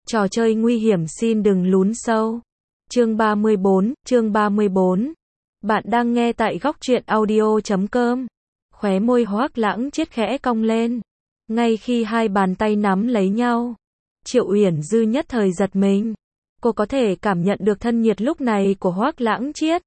Trò chơi nguy hiểm xin đừng lún sâu. Chương 34. Bạn đang nghe tại góc truyện audio.com. Khóe môi Hoắc Lãng Triết khẽ cong lên. Ngay khi hai bàn tay nắm lấy nhau, Triệu Uyển Dư nhất thời giật mình. Cô có thể cảm nhận được thân nhiệt lúc này của Hoắc Lãng Triết.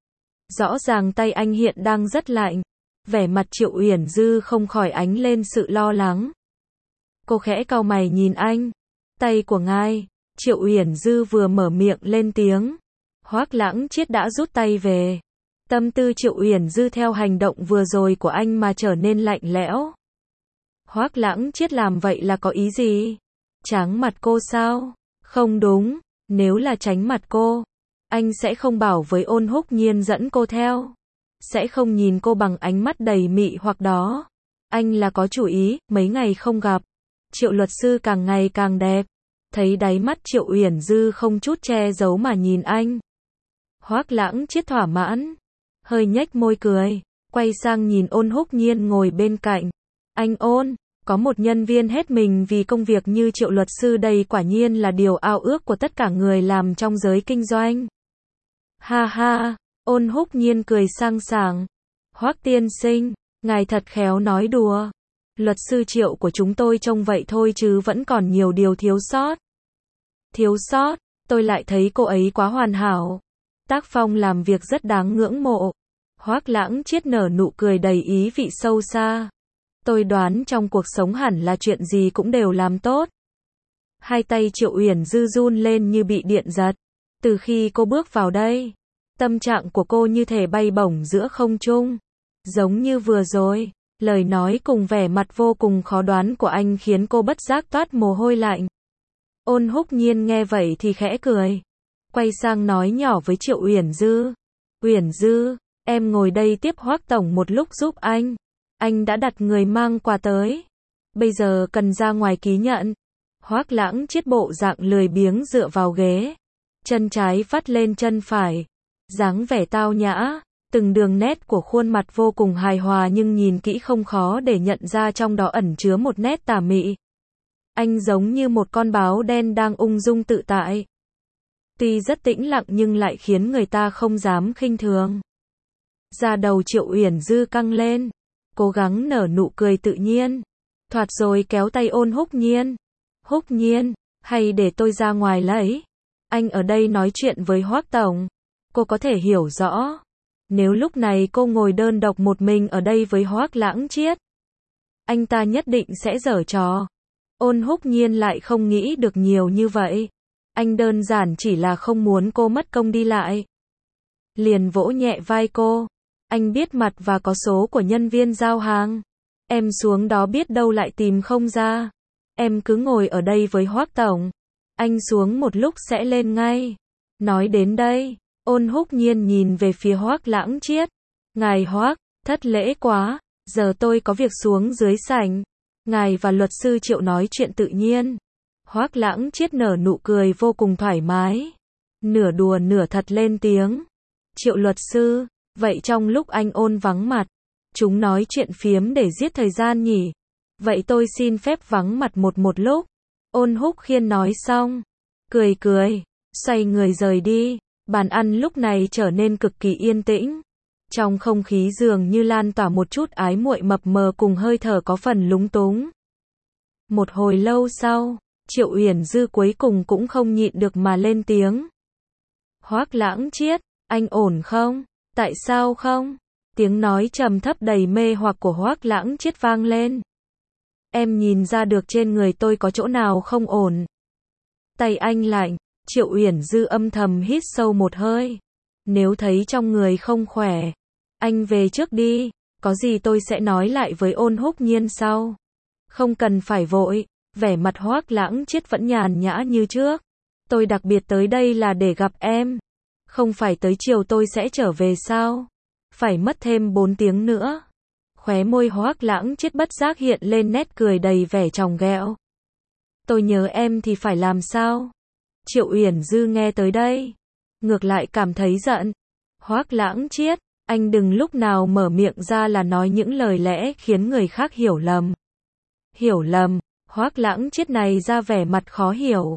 Rõ ràng tay anh hiện đang rất lạnh. Vẻ mặt Triệu Uyển Dư không khỏi ánh lên sự lo lắng. Cô khẽ cau mày nhìn anh. Tay của ngài. Triệu Uyển Dư vừa mở miệng lên tiếng, Hoắc Lãng Triết đã rút tay về. Tâm tư Triệu Uyển Dư theo hành động vừa rồi của anh mà trở nên lạnh lẽo. Hoắc Lãng Triết làm vậy là có ý gì? Tráng mặt cô sao? Không đúng, nếu là tránh mặt cô, anh sẽ không bảo với Ôn Húc Nhiên dẫn cô theo. Sẽ không nhìn cô bằng ánh mắt đầy mị hoặc đó. Anh là có chủ ý, mấy ngày không gặp. Triệu luật sư càng ngày càng đẹp. Thấy đáy mắt Triệu Uyển Dư không chút che giấu mà nhìn anh. Hoắc Lãng Triết thỏa mãn, hơi nhếch môi cười, quay sang nhìn Ôn Húc Nhiên ngồi bên cạnh. Anh Ôn, có một nhân viên hết mình vì công việc như Triệu luật sư đây quả nhiên là điều ao ước của tất cả người làm trong giới kinh doanh. Ha ha, Ôn Húc Nhiên cười sang sảng. Hoắc tiên sinh, ngài thật khéo nói đùa. Luật sư Triệu của chúng tôi trông vậy thôi chứ vẫn còn nhiều điều thiếu sót. Thiếu sót, tôi lại thấy cô ấy quá hoàn hảo. Tác phong làm việc rất đáng ngưỡng mộ. Hoắc Lãng Triết nở nụ cười đầy ý vị sâu xa. Tôi đoán trong cuộc sống hẳn là chuyện gì cũng đều làm tốt. Hai tay Triệu Uyển Dư run lên như bị điện giật. Từ khi cô bước vào đây, tâm trạng của cô như thể bay bổng giữa không trung. Giống như vừa rồi, lời nói cùng vẻ mặt vô cùng khó đoán của anh khiến cô bất giác toát mồ hôi lạnh. Ôn Húc Nhiên nghe vậy thì khẽ cười. Quay sang nói nhỏ với Triệu Uyển Dư. Uyển Dư, em ngồi đây tiếp Hoắc tổng một lúc giúp anh. Anh đã đặt người mang quà tới. Bây giờ cần ra ngoài ký nhận. Hoắc Lãng Triết bộ dạng lười biếng dựa vào ghế. Chân trái vắt lên chân phải. Dáng vẻ tao nhã. Từng đường nét của khuôn mặt vô cùng hài hòa nhưng nhìn kỹ không khó để nhận ra trong đó ẩn chứa một nét tà mị. Anh giống như một con báo đen đang ung dung tự tại. Tuy rất tĩnh lặng nhưng lại khiến người ta không dám khinh thường. Da đầu Triệu Uyển Dư căng lên. Cố gắng nở nụ cười tự nhiên. Thoạt rồi kéo tay Ôn Húc Nhiên. Húc Nhiên, hay để tôi ra ngoài lấy. Anh ở đây nói chuyện với Hoắc tổng. Cô có thể hiểu rõ. Nếu lúc này cô ngồi đơn độc một mình ở đây với Hoắc Lãng Triết, anh ta nhất định sẽ giở trò. Ôn Húc Nhiên lại không nghĩ được nhiều như vậy. Anh đơn giản chỉ là không muốn cô mất công đi lại. Liền vỗ nhẹ vai cô. Anh biết mặt và có số của nhân viên giao hàng. Em xuống đó biết đâu lại tìm không ra. Em cứ ngồi ở đây với Hoắc tổng. Anh xuống một lúc sẽ lên ngay. Nói đến đây, Ôn Húc Nhiên nhìn về phía Hoắc Lãng Triết. Ngài Hoắc, thất lễ quá, giờ tôi có việc xuống dưới sảnh. Ngài và luật sư Triệu nói chuyện tự nhiên. Hoắc Lãng Triết nở nụ cười vô cùng thoải mái. Nửa đùa nửa thật lên tiếng. Triệu luật sư, vậy trong lúc anh Ôn vắng mặt, chúng nói chuyện phiếm để giết thời gian nhỉ? Vậy tôi xin phép vắng mặt một lúc. Ôn Húc Khiên nói xong, cười, xoay người rời đi. Bàn ăn lúc này trở nên cực kỳ yên tĩnh. Trong không khí dường như lan tỏa một chút ái muội mập mờ cùng hơi thở có phần lúng túng. Một hồi lâu sau, Triệu Uyển Dư cuối cùng cũng không nhịn được mà lên tiếng. Hoắc Lãng Triết, anh ổn không? Tại sao không? Tiếng nói trầm thấp đầy mê hoặc của Hoắc Lãng Triết vang lên. Em nhìn ra được trên người tôi có chỗ nào không ổn. Tay anh lạnh. Triệu Uyển Dư âm thầm hít sâu một hơi. Nếu thấy trong người không khỏe, anh về trước đi, có gì tôi sẽ nói lại với Ôn Húc Nhiên sau. Không cần phải vội, vẻ mặt Hoắc Lãng Triết vẫn nhàn nhã như trước. Tôi đặc biệt tới đây là để gặp em. Không phải tới chiều tôi sẽ trở về sao? Phải mất thêm 4 tiếng nữa. Khóe môi Hoắc Lãng Triết bất giác hiện lên nét cười đầy vẻ tròng ghẹo. Tôi nhớ em thì phải làm sao? Triệu Uyển Dư nghe tới đây, ngược lại cảm thấy giận. Hoắc Lãng Triết, anh đừng lúc nào mở miệng ra là nói những lời lẽ khiến người khác hiểu lầm. Hiểu lầm, Hoắc Lãng Triết này ra vẻ mặt khó hiểu.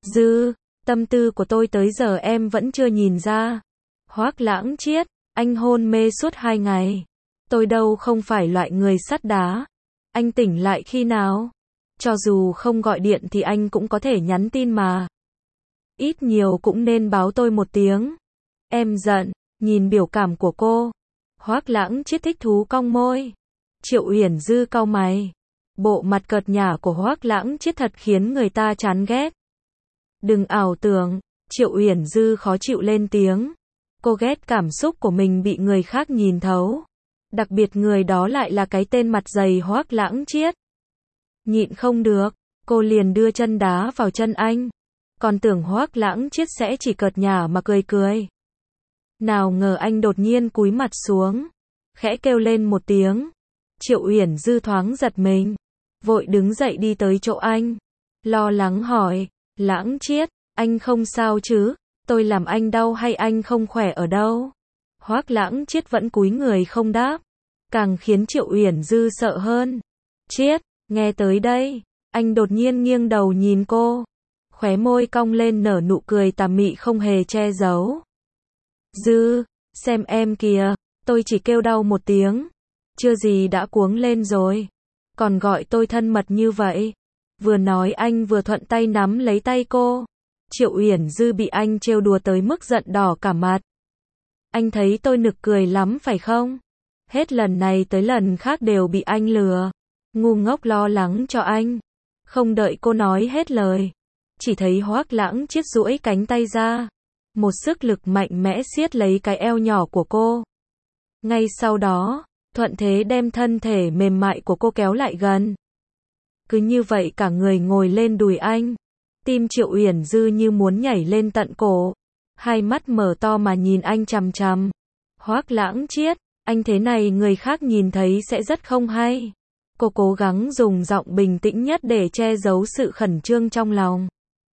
Dư, tâm tư của tôi tới giờ em vẫn chưa nhìn ra. Hoác Lãng Chiết, anh hôn mê suốt 2 ngày. Tôi đâu không phải loại người sắt đá. Anh tỉnh lại khi nào? Cho dù không gọi điện thì anh cũng có thể nhắn tin mà. Ít nhiều cũng nên báo tôi một tiếng. Em giận, nhìn biểu cảm của cô. Hoác Lãng Chiết thích thú cong môi. Triệu Uyển Dư cau mày. Bộ mặt cợt nhả của Hoác Lãng Chiết thật khiến người ta chán ghét. Đừng ảo tưởng, Triệu Uyển Dư khó chịu lên tiếng. Cô ghét cảm xúc của mình bị người khác nhìn thấu. Đặc biệt người đó lại là cái tên mặt dày Hoác Lãng Chiết. Nhịn không được, cô liền đưa chân đá vào chân anh. Còn tưởng Hoác Lãng Chiết sẽ chỉ cợt nhả mà cười cười. Nào ngờ anh đột nhiên cúi mặt xuống, khẽ kêu lên một tiếng. Triệu Uyển Dư thoáng giật mình, vội đứng dậy đi tới chỗ anh, lo lắng hỏi, Lãng Chiết, anh không sao chứ? Tôi làm anh đau hay anh không khỏe ở đâu? Hoác Lãng Chiết vẫn cúi người không đáp, càng khiến Triệu Uyển Dư sợ hơn. Chiết, nghe tới đây, anh đột nhiên nghiêng đầu nhìn cô, khóe môi cong lên nở nụ cười tà mị không hề che giấu. Dư, xem em kìa, tôi chỉ kêu đau một tiếng, chưa gì đã cuống lên rồi, còn gọi tôi thân mật như vậy. Vừa nói anh vừa thuận tay nắm lấy tay cô. Triệu Uyển Dư bị anh trêu đùa tới mức giận đỏ cả mặt. Anh thấy tôi nực cười lắm phải không? Hết lần này tới lần khác đều bị anh lừa. Ngu ngốc lo lắng cho anh. Không đợi cô nói hết lời, chỉ thấy Hoác Lãng Chiết duỗi cánh tay ra, một sức lực mạnh mẽ siết lấy cái eo nhỏ của cô. Ngay sau đó, thuận thế đem thân thể mềm mại của cô kéo lại gần. Cứ như vậy cả người ngồi lên đùi anh. Tim Triệu Uyển Dư như muốn nhảy lên tận cổ. Hai mắt mở to mà nhìn anh chằm chằm. Hoác Lãng Chiết, anh thế này người khác nhìn thấy sẽ rất không hay. Cô cố gắng dùng giọng bình tĩnh nhất để che giấu sự khẩn trương trong lòng.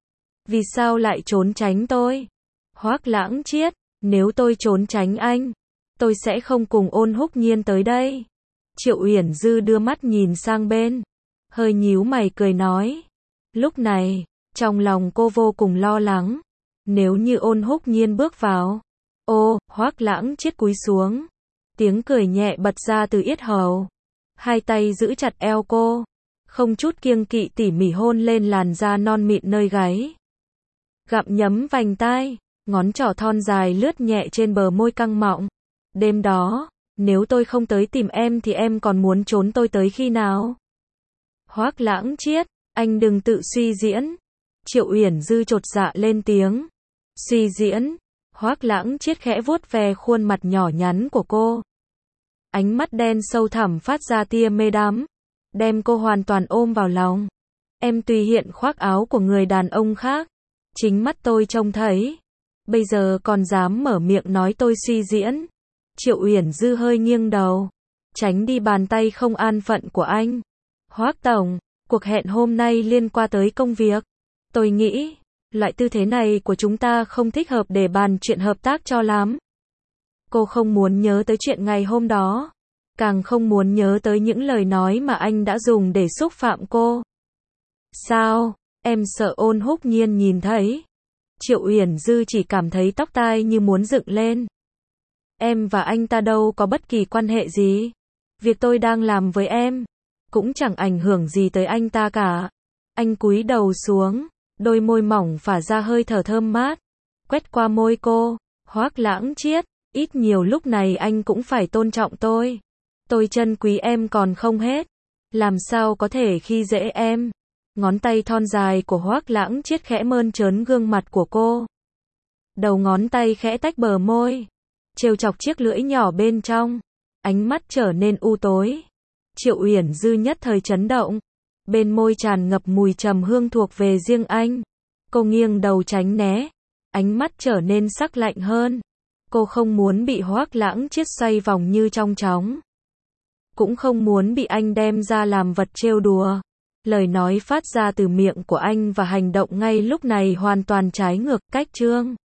Vì sao lại trốn tránh tôi? Hoác Lãng Chiết, nếu tôi trốn tránh anh, tôi sẽ không cùng Ôn Húc Nhiên tới đây. Triệu Uyển Dư đưa mắt nhìn sang bên, hơi nhíu mày cười nói. Lúc này, trong lòng cô vô cùng lo lắng. Nếu như Ôn Húc Nhiên bước vào. Ô, Hoác Lãng Chiết cúi xuống. Tiếng cười nhẹ bật ra từ yết hầu. Hai tay giữ chặt eo cô, không chút kiêng kỵ tỉ mỉ hôn lên làn da non mịn nơi gáy. Gặm nhấm vành tai, ngón trỏ thon dài lướt nhẹ trên bờ môi căng mọng. Đêm đó, nếu tôi không tới tìm em thì em còn muốn trốn tôi tới khi nào? Hoác Lãng Chiết, anh đừng tự suy diễn. Triệu Uyển Dư chột dạ lên tiếng. Suy diễn? Hoác Lãng Chiết khẽ vuốt ve khuôn mặt nhỏ nhắn của cô. Ánh mắt đen sâu thẳm phát ra tia mê đắm, đem cô hoàn toàn ôm vào lòng. Em tùy hiện khoác áo của người đàn ông khác, chính mắt tôi trông thấy, bây giờ còn dám mở miệng nói tôi suy diễn. Triệu Uyển Dư hơi nghiêng đầu, tránh đi bàn tay không an phận của anh. Hoác tổng, cuộc hẹn hôm nay liên quan tới công việc. Tôi nghĩ, loại tư thế này của chúng ta không thích hợp để bàn chuyện hợp tác cho lắm. Cô không muốn nhớ tới chuyện ngày hôm đó, càng không muốn nhớ tới những lời nói mà anh đã dùng để xúc phạm cô. Sao, em sợ Ôn Húc Nhiên nhìn thấy? Triệu Uyển Dư chỉ cảm thấy tóc tai như muốn dựng lên. Em và anh ta đâu có bất kỳ quan hệ gì. Việc tôi đang làm với em cũng chẳng ảnh hưởng gì tới anh ta cả. Anh cúi đầu xuống, đôi môi mỏng phả ra hơi thở thơm mát, quét qua môi cô. Hoác Lãng Chiết, ít nhiều lúc này anh cũng phải tôn trọng tôi. Tôi trân quý em còn không hết, làm sao có thể khi dễ em. Ngón tay thon dài của Hoác Lãng Chiết khẽ mơn trớn gương mặt của cô. Đầu ngón tay khẽ tách bờ môi, trêu chọc chiếc lưỡi nhỏ bên trong. Ánh mắt trở nên u tối. Triệu Uyển Dư nhất thời chấn động. Bên môi tràn ngập mùi trầm hương thuộc về riêng anh. Cô nghiêng đầu tránh né. Ánh mắt trở nên sắc lạnh hơn. Cô không muốn bị Hoác Lãng Chiết xoay vòng như trong chóng. Cũng không muốn bị anh đem ra làm vật trêu đùa. Lời nói phát ra từ miệng của anh và hành động ngay lúc này hoàn toàn trái ngược, cách chương.